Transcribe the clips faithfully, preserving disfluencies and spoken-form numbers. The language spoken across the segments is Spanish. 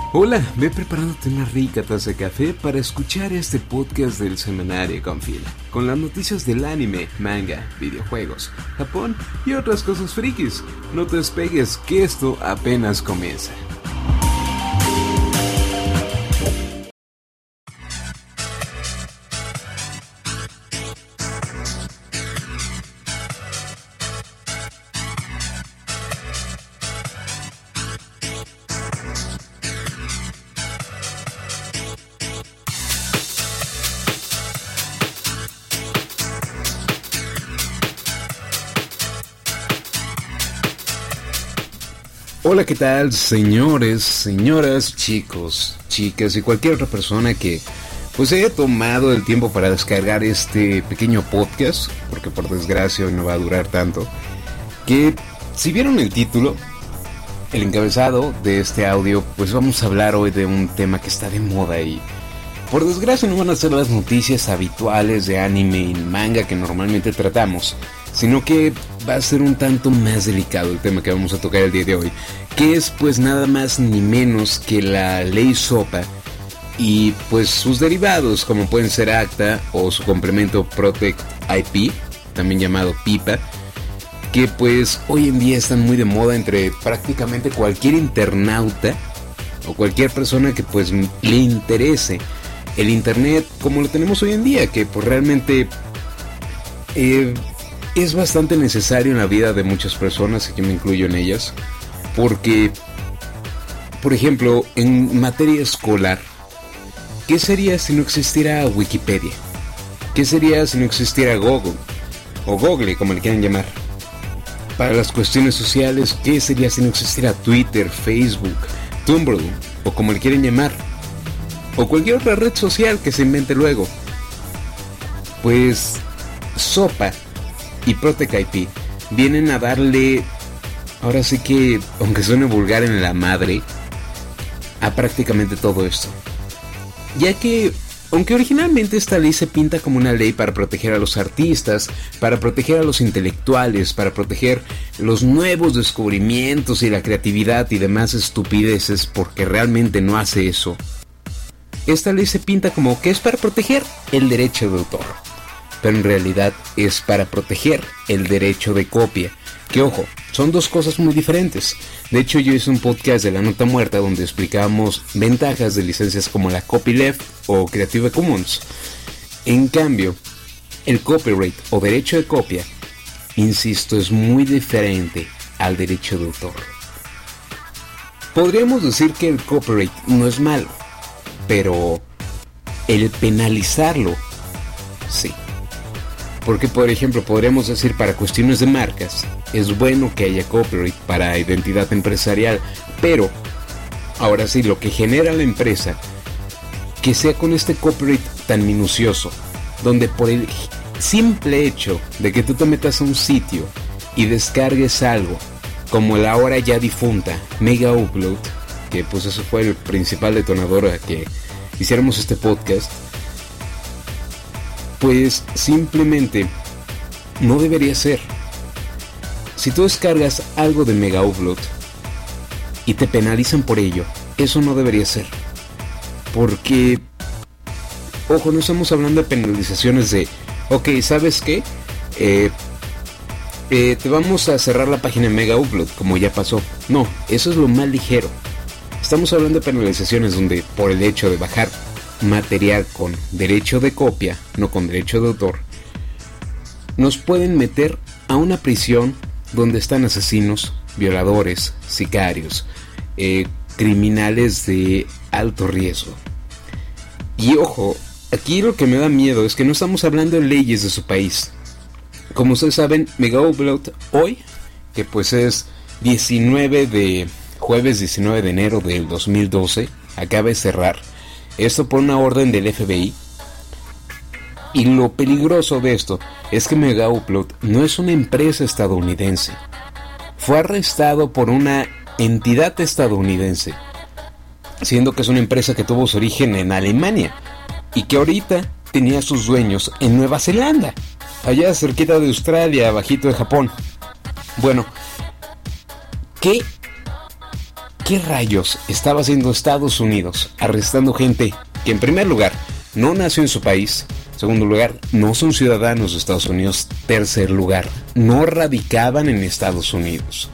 Hola, ve preparándote una rica taza de café para escuchar este podcast del Semanario con Fila, con las noticias del anime, manga, videojuegos, Japón y otras cosas frikis. No te despegues, que esto apenas comienza. Hola, ¿qué tal, señores, señoras, chicos, chicas y cualquier otra persona que pues haya tomado el tiempo para descargar este pequeño podcast, porque por desgracia hoy no va a durar tanto, que si vieron el título, el encabezado de este audio, pues vamos a hablar hoy de un tema que está de moda y por desgracia no van a ser las noticias habituales de anime y manga que normalmente tratamos, sino que va a ser un tanto más delicado el tema que vamos a tocar el día de hoy, que es pues nada más ni menos que la ley SOPA y pues sus derivados, como pueden ser ACTA o su complemento Protect I P, también llamado PIPA, que pues hoy en día están muy de moda entre prácticamente cualquier internauta o cualquier persona que pues le interese el internet como lo tenemos hoy en día, que pues realmente eh, es bastante necesario en la vida de muchas personas, y que me incluyo en ellas, porque, por ejemplo, en materia escolar, ¿qué sería si no existiera Wikipedia? ¿Qué sería si no existiera Google? O Google, como le quieran llamar. Para las cuestiones sociales, ¿qué sería si no existiera Twitter, Facebook, Tumblr, o como le quieren llamar? O cualquier otra red social que se invente luego. Pues SOPA y Protect I P vienen a darle, ahora sí que, aunque suene vulgar en la madre, a prácticamente todo esto. Ya que, aunque originalmente esta ley se pinta como una ley para proteger a los artistas, para proteger a los intelectuales, para proteger los nuevos descubrimientos y la creatividad y demás estupideces, porque realmente no hace eso. Esta ley se pinta como que es para proteger el derecho de autor, pero en realidad es para proteger el derecho de copia, que ojo, son dos cosas muy diferentes. De hecho, yo hice un podcast de La Nota Muerta donde explicábamos ventajas de licencias como la Copyleft o Creative Commons. En cambio, el copyright o derecho de copia, insisto, es muy diferente al derecho de autor. Podríamos decir que el copyright no es malo, pero el penalizarlo, sí. Porque, por ejemplo, podríamos decir para cuestiones de marcas, es bueno que haya copyright para identidad empresarial, pero, ahora sí, lo que genera la empresa, que sea con este copyright tan minucioso, donde por el simple hecho de que tú te metas a un sitio y descargues algo, como la ahora ya difunta Mega Upload, que pues eso fue el principal detonador a que hiciéramos este podcast, pues simplemente no debería ser. Si tú descargas algo de Mega Upload y te penalizan por ello, eso no debería ser. Porque, ojo, no estamos hablando de penalizaciones de, ok, ¿sabes qué? Eh, eh, te vamos a cerrar la página de Mega Upload, como ya pasó. No, eso es lo más ligero. Estamos hablando de penalizaciones donde por el hecho de bajar material con derecho de copia, no con derecho de autor, nos pueden meter a una prisión donde están asesinos, violadores, sicarios, eh, criminales de alto riesgo. Y ojo, aquí lo que me da miedo es que no estamos hablando de leyes de su país. Como ustedes saben, Mega Upload hoy, que pues es diecinueve de jueves diecinueve de enero del dos mil doce, acaba de cerrar. Esto por una orden del F B I. Y lo peligroso de esto es que Mega Upload no es una empresa estadounidense. Fue arrestado por una entidad estadounidense, siendo que es una empresa que tuvo su origen en Alemania y que ahorita tenía sus dueños en Nueva Zelanda, allá cerquita de Australia, abajito de Japón. Bueno, ¿qué ¿qué rayos estaba haciendo Estados Unidos arrestando gente que en primer lugar no nació en su país, segundo lugar no son ciudadanos de Estados Unidos, tercer lugar no radicaban en Estados Unidos?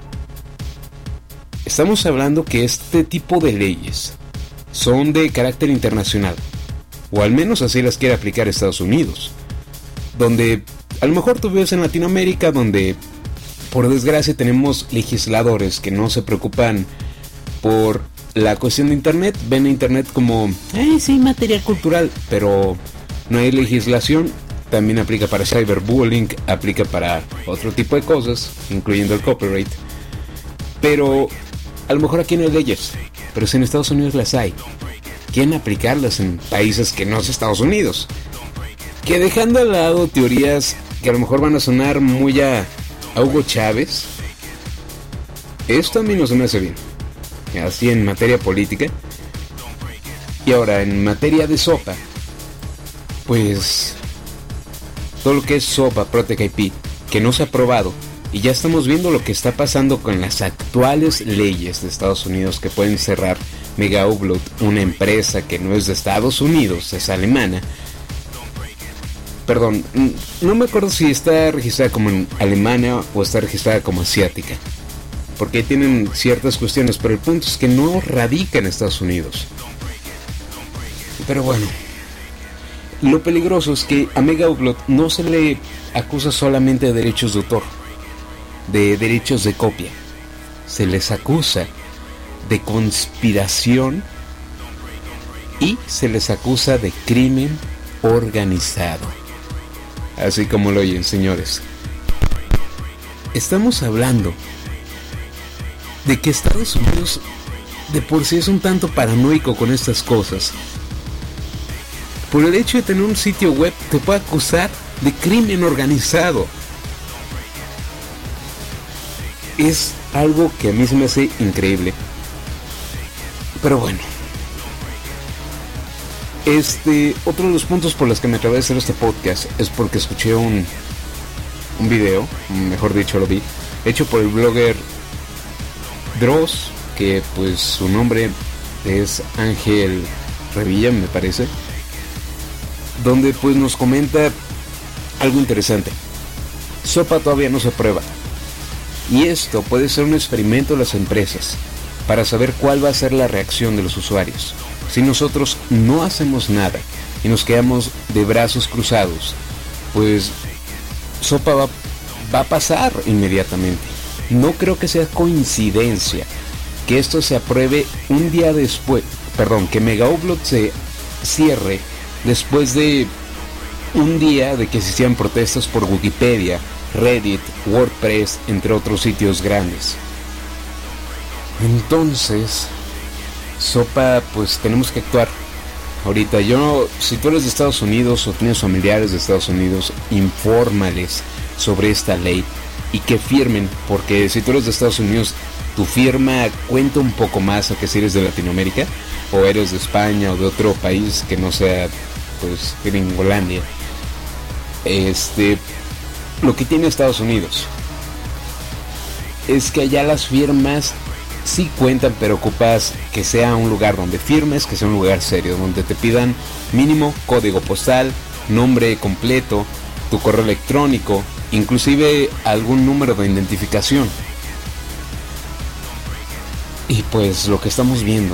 Estamos hablando que este tipo de leyes son de carácter internacional, o al menos así las quiere aplicar Estados Unidos, donde a lo mejor tú ves en Latinoamérica, donde por desgracia tenemos legisladores que no se preocupan por la cuestión de internet, ven a internet como, eh, sí, material cultural, pero no hay legislación. También aplica para cyberbullying, aplica para otro tipo de cosas, incluyendo el copyright. Pero a lo mejor aquí no hay leyes, pero si en Estados Unidos las hay, quieren aplicarlas en países que no es Estados Unidos. Que dejando al lado teorías que a lo mejor van a sonar muy a, a Hugo Chávez, esto a mí no se me hace bien. Así en materia política. Y ahora en materia de sopa, pues todo lo que es sopa, Protect I P, que no se ha aprobado, y ya estamos viendo lo que está pasando con las actuales leyes de Estados Unidos que pueden cerrar Mega Upload, una empresa que no es de Estados Unidos, es alemana. Perdón, no me acuerdo si está registrada como en Alemania o está registrada como asiática, porque tienen ciertas cuestiones, pero el punto es que no radica en Estados Unidos. Pero bueno, lo peligroso es que a Mega Upload no se le acusa solamente de derechos de autor, de derechos de copia, se les acusa de conspiración y se les acusa de crimen organizado. Así como lo oyen, señores. Estamos hablando de que Estados Unidos de por sí es un tanto paranoico con estas cosas. Por el hecho de tener un sitio web te puede acusar de crimen organizado. Es algo que a mí se me hace increíble. Pero bueno, este, otro de los puntos por los que me atreví a hacer este podcast es porque escuché un un video, mejor dicho lo vi, hecho por el blogger Dross, que pues su nombre es Ángel Revilla, me parece, donde pues nos comenta algo interesante. Sopa todavía no se prueba, y esto puede ser un experimento de las empresas para saber cuál va a ser la reacción de los usuarios. Si nosotros no hacemos nada y nos quedamos de brazos cruzados, pues Sopa va, va a pasar inmediatamente. No creo que sea coincidencia que esto se apruebe un día después, perdón, que Mega Upload se cierre después de un día de que se hicieran protestas por Wikipedia, Reddit, WordPress, entre otros sitios grandes. Entonces, Sopa, pues tenemos que actuar. Ahorita, yo, si tú eres de Estados Unidos o tienes familiares de Estados Unidos, infórmales sobre esta ley y que firmen, porque si tú eres de Estados Unidos, tu firma cuenta un poco más a que si eres de Latinoamérica o eres de España o de otro país que no sea, pues, Gringolandia. Este, lo que tiene Estados Unidos es que allá las firmas sí cuentan, pero ocupas que sea un lugar donde firmes, que sea un lugar serio, donde te pidan mínimo código postal, nombre completo, tu correo electrónico, inclusive algún número de identificación. Y pues lo que estamos viendo,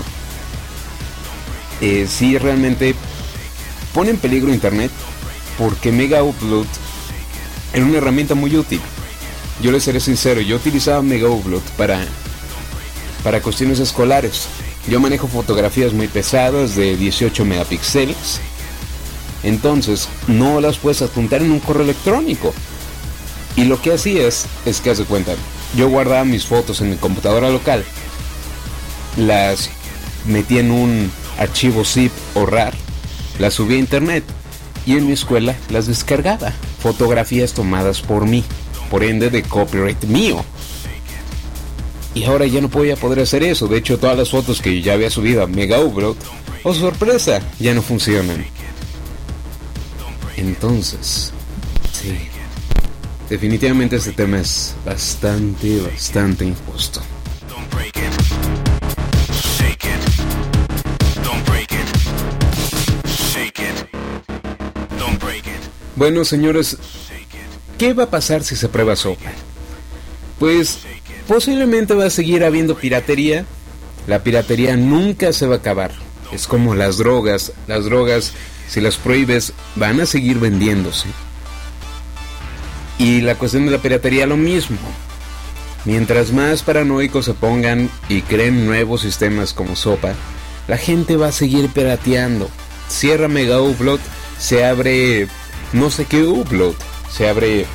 eh, sí realmente pone en peligro internet, porque Mega Upload era una herramienta muy útil. Yo les seré sincero, yo utilizaba Mega Upload para para cuestiones escolares. Yo manejo fotografías muy pesadas de dieciocho megapíxeles, entonces no las puedes adjuntar en un correo electrónico. Y lo que hacías es que, haz de cuenta, yo guardaba mis fotos en mi computadora local, las metía en un archivo zip o rar, las subía a internet y en mi escuela las descargaba, fotografías tomadas por mí, por ende de copyright mío. Y ahora ya no voy a poder hacer eso. De hecho, todas las fotos que ya había subido a Mega Upload, oh sorpresa, ya no funcionan. Entonces, sí, definitivamente este tema es bastante, bastante injusto. Bueno, señores, ¿qué va a pasar si se prueba Sopa? Pues posiblemente va a seguir habiendo piratería. La piratería nunca se va a acabar. Es como las drogas. Las drogas, si las prohíbes, van a seguir vendiéndose. Y la cuestión de la piratería, lo mismo. Mientras más paranoicos se pongan y creen nuevos sistemas como Sopa, la gente va a seguir pirateando. Cierra Mega Upload, se abre no sé qué Upload, se abre,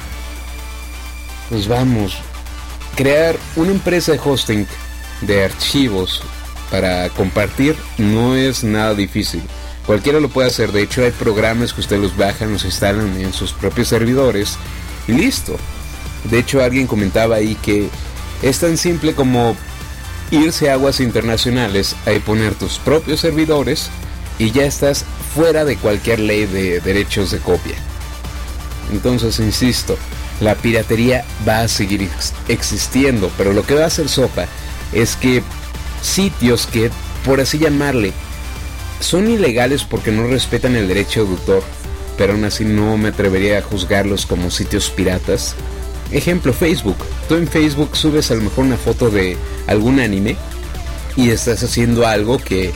pues vamos, crear una empresa de hosting de archivos para compartir no es nada difícil. Cualquiera lo puede hacer. De hecho, hay programas que ustedes los bajan, los instalan en sus propios servidores y listo. De hecho, alguien comentaba ahí que es tan simple como irse a aguas internacionales, ahí poner tus propios servidores y ya estás fuera de cualquier ley de derechos de copia. Entonces, insisto, la piratería va a seguir ex- existiendo, pero lo que va a hacer Sopa es que sitios que, por así llamarle, son ilegales porque no respetan el derecho de autor, pero aún así no me atrevería a juzgarlos como sitios piratas. Ejemplo, Facebook. Tú en Facebook subes a lo mejor una foto de algún anime y estás haciendo algo que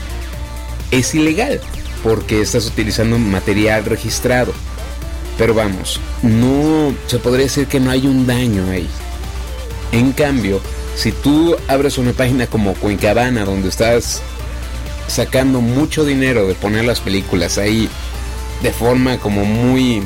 es ilegal porque estás utilizando material registrado. Pero vamos, no se podría decir que no hay un daño ahí. En cambio, si tú abres una página como Cuencabana, donde estás sacando mucho dinero de poner las películas ahí de forma como muy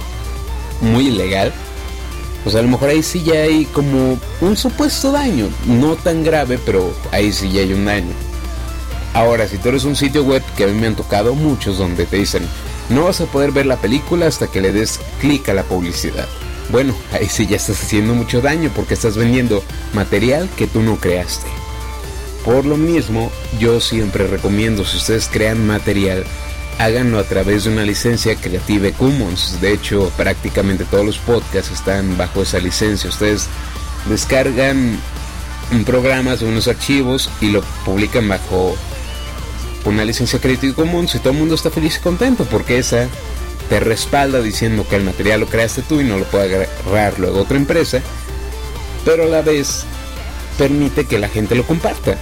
muy ilegal, pues a lo mejor ahí sí ya hay como un supuesto daño, no tan grave, pero ahí sí ya hay un daño. Ahora, si tú eres un sitio web, que a mí me han tocado muchos, donde te dicen no vas a poder ver la película hasta que le des clic a la publicidad, bueno, ahí sí ya estás haciendo mucho daño porque estás vendiendo material que tú no creaste. Por lo mismo, yo siempre recomiendo, si ustedes crean material, háganlo a través de una licencia Creative Commons. De hecho, prácticamente todos los podcasts están bajo esa licencia. Ustedes descargan un programa, unos archivos y lo publican bajo una licencia Creative Commons y todo el mundo está feliz y contento porque esa te respalda diciendo que el material lo creaste tú y no lo puede agarrar luego otra empresa, pero a la vez permite que la gente lo comparta.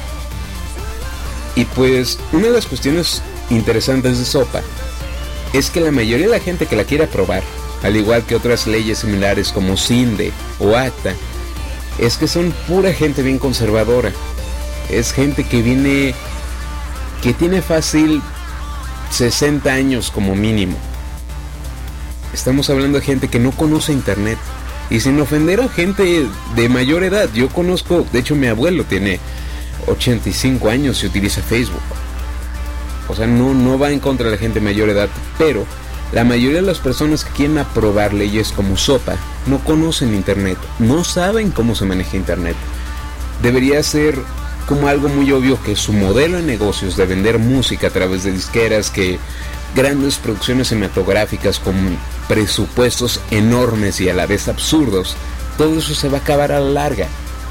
Y pues una de las cuestiones interesantes de Sopa es que la mayoría de la gente que la quiere aprobar, al igual que otras leyes similares como CINDE o ACTA, es que son pura gente bien conservadora. Es gente que viene, que tiene fácil sesenta años como mínimo. Estamos hablando de gente que no conoce internet. Y sin ofender a gente de mayor edad, yo conozco, de hecho mi abuelo tiene ochenta y cinco años y utiliza Facebook. O sea, no, no va en contra de la gente de mayor edad, pero la mayoría de las personas que quieren aprobar leyes como Sopa no conocen internet, no saben cómo se maneja internet. Debería ser como algo muy obvio que su modelo de negocios de vender música a través de disqueras, que grandes producciones cinematográficas con presupuestos enormes y a la vez absurdos, todo eso se va a acabar a la larga.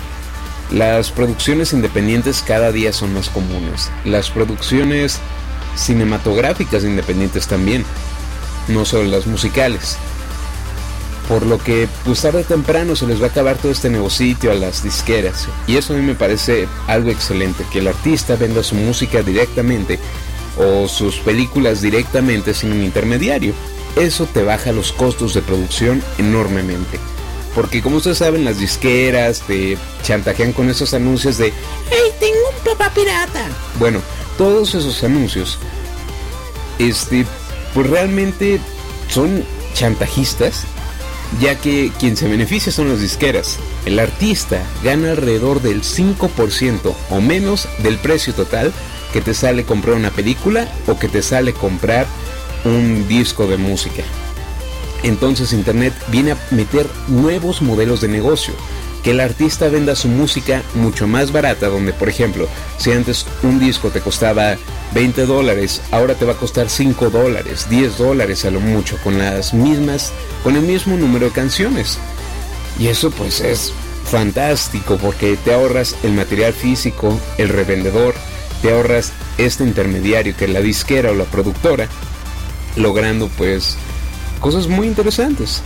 Las producciones independientes cada día son más comunes. Las producciones cinematográficas independientes también, no solo las musicales. Por lo que pues tarde o temprano se les va a acabar todo este negocito a las disqueras. Y eso a mí me parece algo excelente, que el artista venda su música directamente o sus películas directamente sin un intermediario. Eso te baja los costos de producción enormemente. Porque como ustedes saben, las disqueras te chantajean con esos anuncios de ¡hey, tengo un papá pirata! Bueno, todos esos anuncios este, pues realmente son chantajistas, ya que quien se beneficia son las disqueras. El artista gana alrededor del cinco por ciento o menos del precio total que te sale comprar una película o que te sale comprar un disco de música. Entonces internet viene a meter nuevos modelos de negocio, que el artista venda su música mucho más barata, donde por ejemplo, si antes un disco te costaba veinte dólares, ahora te va a costar cinco dólares, diez dólares a lo mucho, con las mismas, con el mismo número de canciones. Y eso pues es fantástico, porque te ahorras el material físico, el revendedor, te ahorras este intermediario que es la disquera o la productora, logrando pues cosas muy interesantes.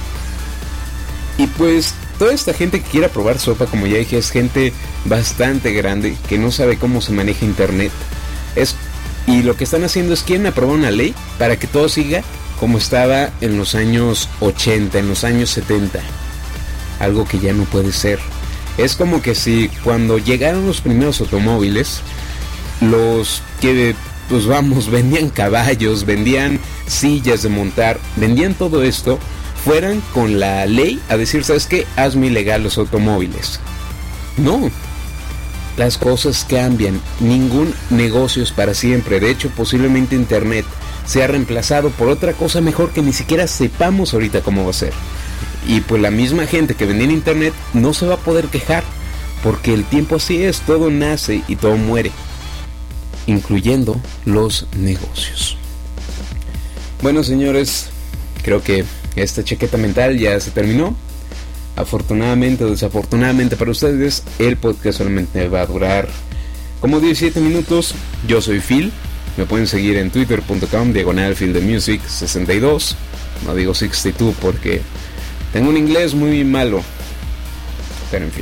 Y pues toda esta gente que quiera probar sopa, como ya dije, es gente bastante grande que no sabe cómo se maneja internet. Es, y lo que están haciendo es quieren aprobar una ley para que todo siga como estaba en los años ochenta, en los años setenta. Algo que ya no puede ser. Es como que si cuando llegaron los primeros automóviles, los que, pues vamos, vendían caballos, vendían sillas de montar, vendían todo esto, fueran con la ley a decir, ¿sabes qué? Hazme ilegal los automóviles. No, las cosas cambian, ningún negocio es para siempre. De hecho, posiblemente internet sea reemplazado por otra cosa mejor que ni siquiera sepamos ahorita cómo va a ser. Y pues la misma gente que vendía en internet no se va a poder quejar, porque el tiempo así es, todo nace y todo muere, incluyendo los negocios. Bueno, señores, creo que esta chaqueta mental ya se terminó. Afortunadamente o desafortunadamente para ustedes, el podcast solamente va a durar como diecisiete minutos. Yo soy Phil, me pueden seguir en twitter punto com diagonal Phil the Music sesenta y dos. No digo sesenta y dos porque tengo un inglés muy malo, pero en fin.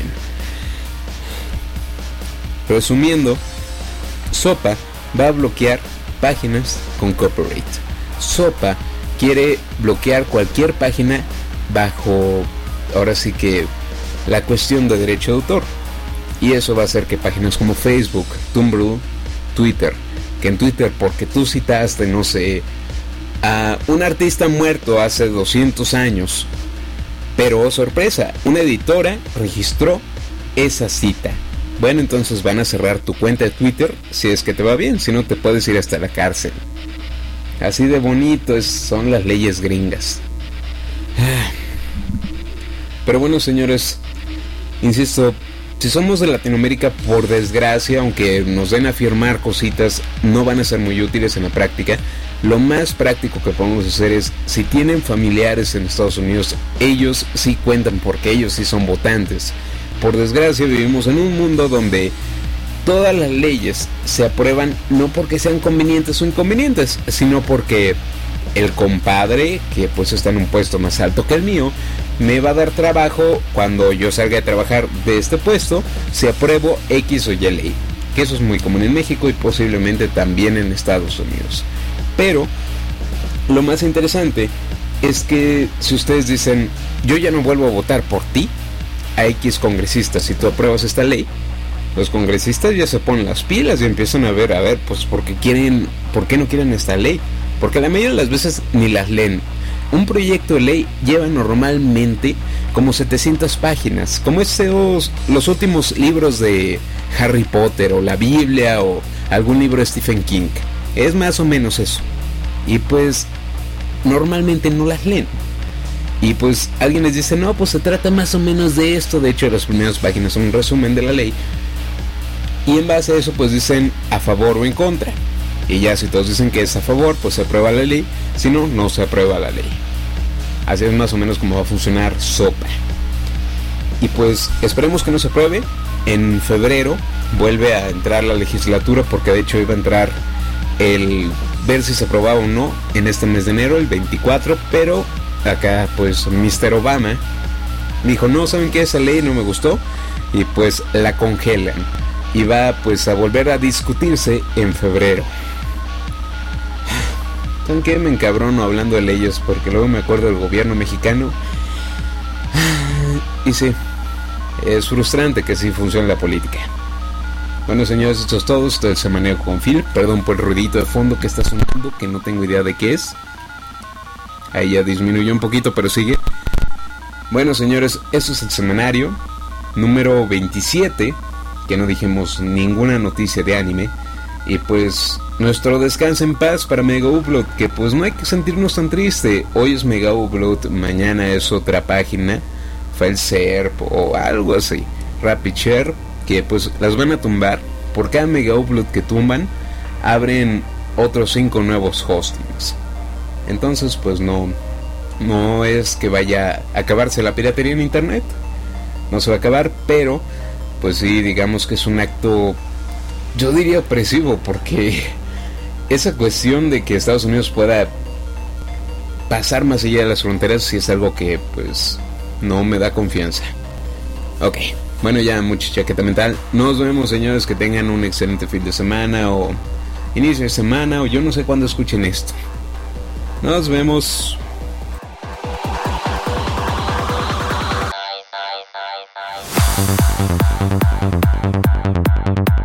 Resumiendo, Sopa va a bloquear páginas con copyright. Sopa quiere bloquear cualquier página bajo, ahora sí que, la cuestión de derecho de autor. Y eso va a hacer que páginas como Facebook, Tumblr, Twitter, que en Twitter porque tú citaste, no sé, a un artista muerto hace doscientos años, pero oh, sorpresa, una editora registró esa cita. Bueno, entonces van a cerrar tu cuenta de Twitter si es que te va bien, si no te puedes ir hasta la cárcel. Así de bonito es, son las leyes gringas. Pero bueno, señores, insisto, si somos de Latinoamérica, por desgracia, aunque nos den a firmar cositas, no van a ser muy útiles en la práctica. Lo más práctico que podemos hacer es, si tienen familiares en Estados Unidos, ellos sí cuentan porque ellos sí son votantes. Por desgracia vivimos en un mundo donde todas las leyes se aprueban no porque sean convenientes o inconvenientes, sino porque el compadre, que pues está en un puesto más alto que el mío, me va a dar trabajo cuando yo salga de trabajar de este puesto, si apruebo X o Y ley. Que eso es muy común en México y posiblemente también en Estados Unidos. Pero lo más interesante es que si ustedes dicen, yo ya no vuelvo a votar por ti, a X congresistas, si tú apruebas esta ley, los congresistas ya se ponen las pilas y empiezan a ver, a ver, pues ¿por qué quieren, por qué no quieren esta ley? Porque la mayoría de las veces ni las leen. Un proyecto de ley lleva normalmente como setecientas páginas, como esos, los últimos libros de Harry Potter o la Biblia o algún libro de Stephen King. Es más o menos eso. Y pues normalmente no las leen. Y pues alguien les dice, no, pues se trata más o menos de esto. De hecho, las primeras páginas son un resumen de la ley. Y en base a eso pues dicen a favor o en contra. Y ya si todos dicen que es a favor, pues se aprueba la ley. Si no, no se aprueba la ley. Así es más o menos como va a funcionar Sopa. Y pues esperemos que no se apruebe. En febrero vuelve a entrar la legislatura, porque de hecho iba a entrar el ver si se aprobaba o no en este mes de enero, el veinticuatro. Pero acá pues mister Obama dijo, no, ¿saben qué? Esa ley no me gustó. Y pues la congelan. Y va pues a volver a discutirse en febrero. ¿Saben qué? Me encabrono hablando de leyes, porque luego me acuerdo del gobierno mexicano. Y sí, es frustrante que así funcione la política. Bueno, señores, esto es todo. Esto es el Semanario con Phil. Perdón por el ruidito de fondo que está sonando, que no tengo idea de qué es. Ahí ya disminuyó un poquito, pero sigue. Bueno, señores, esto es el semanario número veintisiete, que no dijimos ninguna noticia de anime. Y pues nuestro descanso en paz para Mega Upload, que pues no hay que sentirnos tan triste. Hoy es Mega Upload, mañana es otra página, FileSerp o algo así, RapidShare, que pues las van a tumbar. Por cada Mega Upload que tumban, abren otros cinco nuevos hostings. Entonces pues no, no es que vaya a acabarse la piratería en internet, no se va a acabar, pero pues sí, digamos que es un acto, yo diría opresivo, porque esa cuestión de que Estados Unidos pueda pasar más allá de las fronteras sí es algo que pues no me da confianza. Ok, bueno, ya mucha chaqueta mental. Nos vemos, señores, que tengan un excelente fin de semana o inicio de semana o yo no sé cuándo escuchen esto. Nos vemos.